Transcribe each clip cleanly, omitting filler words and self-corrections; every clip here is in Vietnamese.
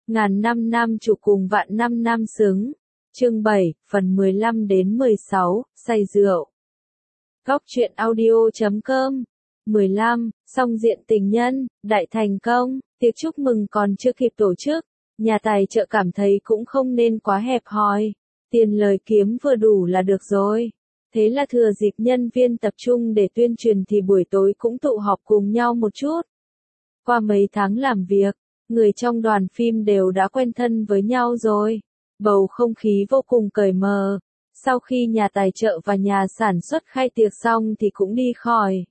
Ngàn năm nam chủ cùng vạn năm nam xứng. Chương 7, phần 15 đến 16, say rượu. Góc truyện audio.com 15, song diện tình nhân, đại thành công, tiệc chúc mừng còn chưa kịp tổ chức, nhà tài trợ cảm thấy cũng không nên quá hẹp hòi, tiền lời kiếm vừa đủ là được rồi. Thế là thừa dịp nhân viên tập trung để tuyên truyền thì buổi tối cũng tụ họp cùng nhau một chút. Qua mấy tháng làm việc, người trong đoàn phim đều đã quen thân với nhau rồi. Bầu không khí vô cùng cởi mở. Sau khi nhà tài trợ và nhà sản xuất khai tiệc xong thì cũng đi khỏi.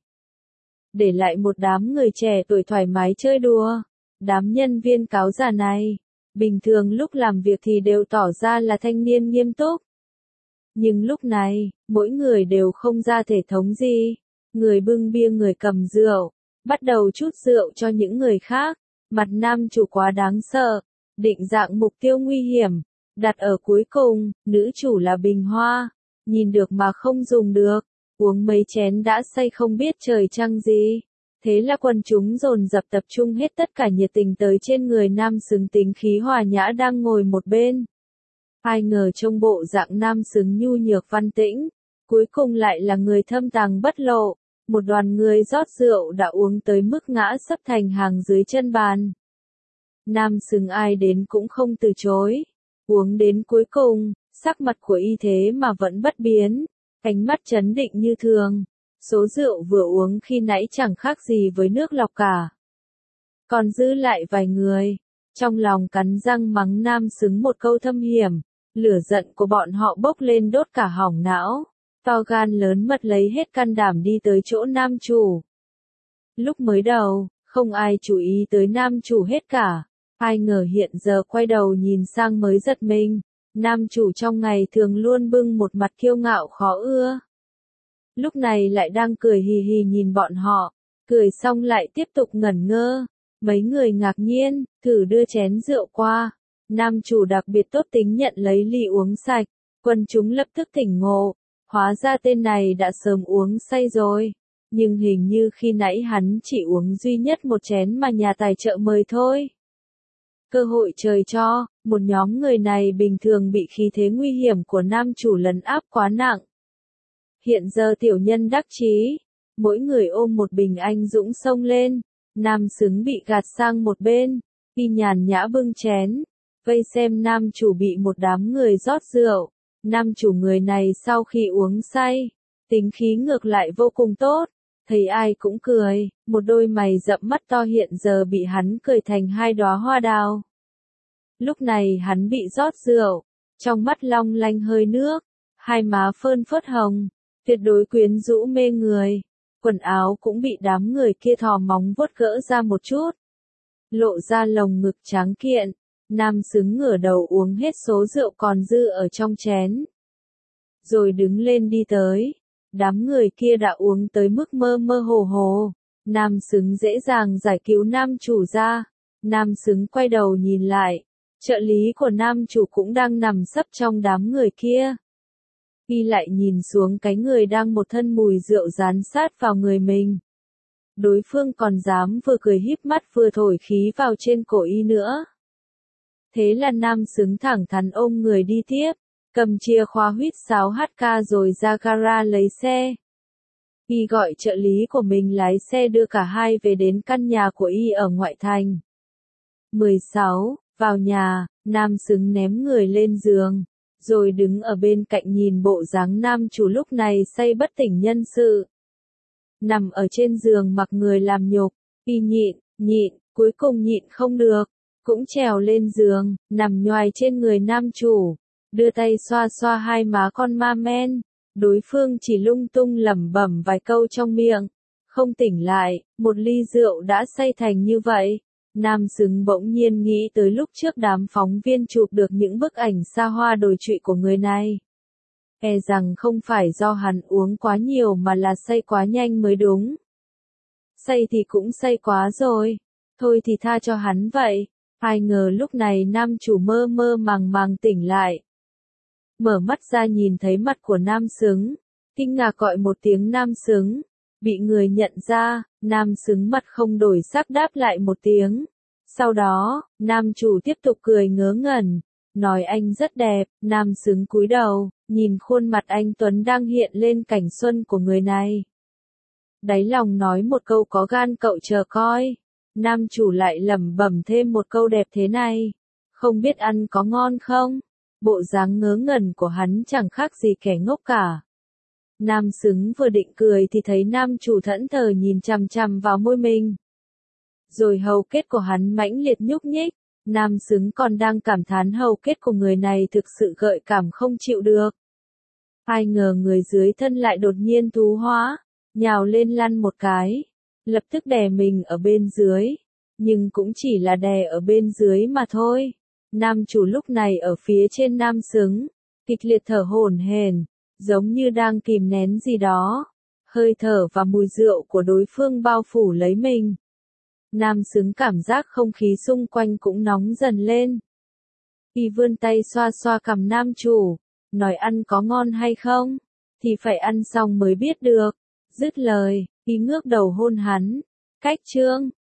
Để lại một đám người trẻ tuổi thoải mái chơi đùa. Đám nhân viên cáo già này, bình thường lúc làm việc thì đều tỏ ra là thanh niên nghiêm túc. Nhưng lúc này, mỗi người đều không ra thể thống gì. Người bưng bia người cầm rượu, bắt đầu trút rượu cho những người khác. Mặt nam chủ quá đáng sợ, định dạng mục tiêu nguy hiểm, đặt ở cuối cùng, nữ chủ là bình hoa, nhìn được mà không dùng được, uống mấy chén đã say không biết trời trăng gì. Thế là quần chúng dồn dập tập trung hết tất cả nhiệt tình tới trên người nam xứng tính khí hòa nhã đang ngồi một bên. Ai ngờ trong bộ dạng nam xứng nhu nhược văn tĩnh, cuối cùng lại là người thâm tàng bất lộ. Một đoàn người rót rượu đã uống tới mức ngã sấp thành hàng dưới chân bàn. Nam xứng ai đến cũng không từ chối. Uống đến cuối cùng, sắc mặt của y thế mà vẫn bất biến, ánh mắt trấn định như thường. Số rượu vừa uống khi nãy chẳng khác gì với nước lọc cả. Còn giữ lại vài người, trong lòng cắn răng mắng nam xứng một câu thâm hiểm, lửa giận của bọn họ bốc lên đốt cả hỏng não. To gan lớn mật lấy hết can đảm đi tới chỗ nam chủ. Lúc mới đầu, không ai chú ý tới nam chủ hết cả. Ai ngờ hiện giờ quay đầu nhìn sang mới giật mình. Nam chủ trong ngày thường luôn bưng một mặt kiêu ngạo khó ưa. Lúc này lại đang cười hì hì nhìn bọn họ. Cười xong lại tiếp tục ngẩn ngơ. Mấy người ngạc nhiên, thử đưa chén rượu qua. Nam chủ đặc biệt tốt tính nhận lấy ly uống sạch. Quần chúng lập tức tỉnh ngộ. Hóa ra tên này đã sớm uống say rồi. Nhưng hình như khi nãy hắn chỉ uống duy nhất một chén mà nhà tài trợ mời thôi. Cơ hội trời cho, một nhóm người này bình thường bị khí thế nguy hiểm của nam chủ lấn áp quá nặng. Hiện giờ tiểu nhân đắc chí, mỗi người ôm một bình anh dũng xông lên, nam xứng bị gạt sang một bên, y nhàn nhã bưng chén, vây xem nam chủ bị một đám người rót rượu. Nam chủ người này sau khi uống say, tính khí ngược lại vô cùng tốt, thấy ai cũng cười, một đôi mày rậm mắt to hiện giờ bị hắn cười thành hai đóa hoa đào. Lúc này hắn bị rót rượu, trong mắt long lanh hơi nước, hai má phơn phớt hồng, tuyệt đối quyến rũ mê người, quần áo cũng bị đám người kia thò móng vuốt gỡ ra một chút, lộ ra lồng ngực tráng kiện. Nam xứng ngửa đầu uống hết số rượu còn dư ở trong chén. Rồi đứng lên đi tới. Đám người kia đã uống tới mức mơ mơ hồ hồ. Nam xứng dễ dàng giải cứu nam chủ ra. Nam xứng quay đầu nhìn lại. Trợ lý của nam chủ cũng đang nằm sấp trong đám người kia. Y lại nhìn xuống cái người đang một thân mùi rượu dán sát vào người mình. Đối phương còn dám vừa cười híp mắt vừa thổi khí vào trên cổ y nữa. Thế là nam xứng thẳng thắn ôm người đi tiếp, cầm chìa khóa huýt sáo hát ca rồi ra gara lấy xe. Y gọi trợ lý của mình lái xe đưa cả hai về đến căn nhà của Y ở ngoại thành. 16. Vào nhà, nam xứng ném người lên giường, rồi đứng ở bên cạnh nhìn bộ dáng nam chủ lúc này say bất tỉnh nhân sự. Nằm ở trên giường mặc người làm nhục, Y nhịn, cuối cùng nhịn không được. Cũng trèo lên giường, nằm nhoài trên người nam chủ, đưa tay xoa xoa hai má con ma men, đối phương chỉ lung tung lẩm bẩm vài câu trong miệng, không tỉnh lại, một ly rượu đã say thành như vậy. Nam xứng bỗng nhiên nghĩ tới lúc trước đám phóng viên chụp được những bức ảnh xa hoa đồi trụy của người này. E rằng không phải do hắn uống quá nhiều mà là say quá nhanh mới đúng. Say thì cũng say quá rồi, thôi thì tha cho hắn vậy. Ai ngờ lúc này nam chủ mơ mơ màng màng tỉnh lại. Mở mắt ra nhìn thấy mặt của nam xứng, kinh ngạc gọi một tiếng nam xứng, bị người nhận ra, nam xứng mặt không đổi sắc đáp lại một tiếng, Sau đó, nam chủ tiếp tục cười ngớ ngẩn, nói anh rất đẹp, nam xứng cúi đầu, nhìn khuôn mặt anh Tuấn đang hiện lên cảnh xuân của người này. Đáy lòng nói một câu có gan cậu chờ coi. Nam chủ lại lẩm bẩm thêm một câu đẹp thế này. Không biết ăn có ngon không? Bộ dáng ngớ ngẩn của hắn chẳng khác gì kẻ ngốc cả. Nam xứng vừa định cười thì thấy nam chủ thẫn thờ nhìn chằm chằm vào môi mình. Rồi hầu kết của hắn mãnh liệt nhúc nhích. Nam xứng còn đang cảm thán hầu kết của người này thực sự gợi cảm không chịu được. Ai ngờ người dưới thân lại đột nhiên thú hóa, nhào lên lăn một cái, lập tức đè mình ở bên dưới. Nhưng cũng chỉ là đè ở bên dưới mà thôi. Nam chủ lúc này ở phía trên nam xứng, kịch liệt thở hổn hển, giống như đang kìm nén gì đó. Hơi thở và mùi rượu của đối phương bao phủ lấy mình. Nam xứng cảm giác không khí xung quanh cũng nóng dần lên. Y vươn tay xoa xoa cằm nam chủ, nói ăn có ngon hay không, thì phải ăn xong mới biết được. Dứt lời, Y ngước đầu hôn hắn. Cách chương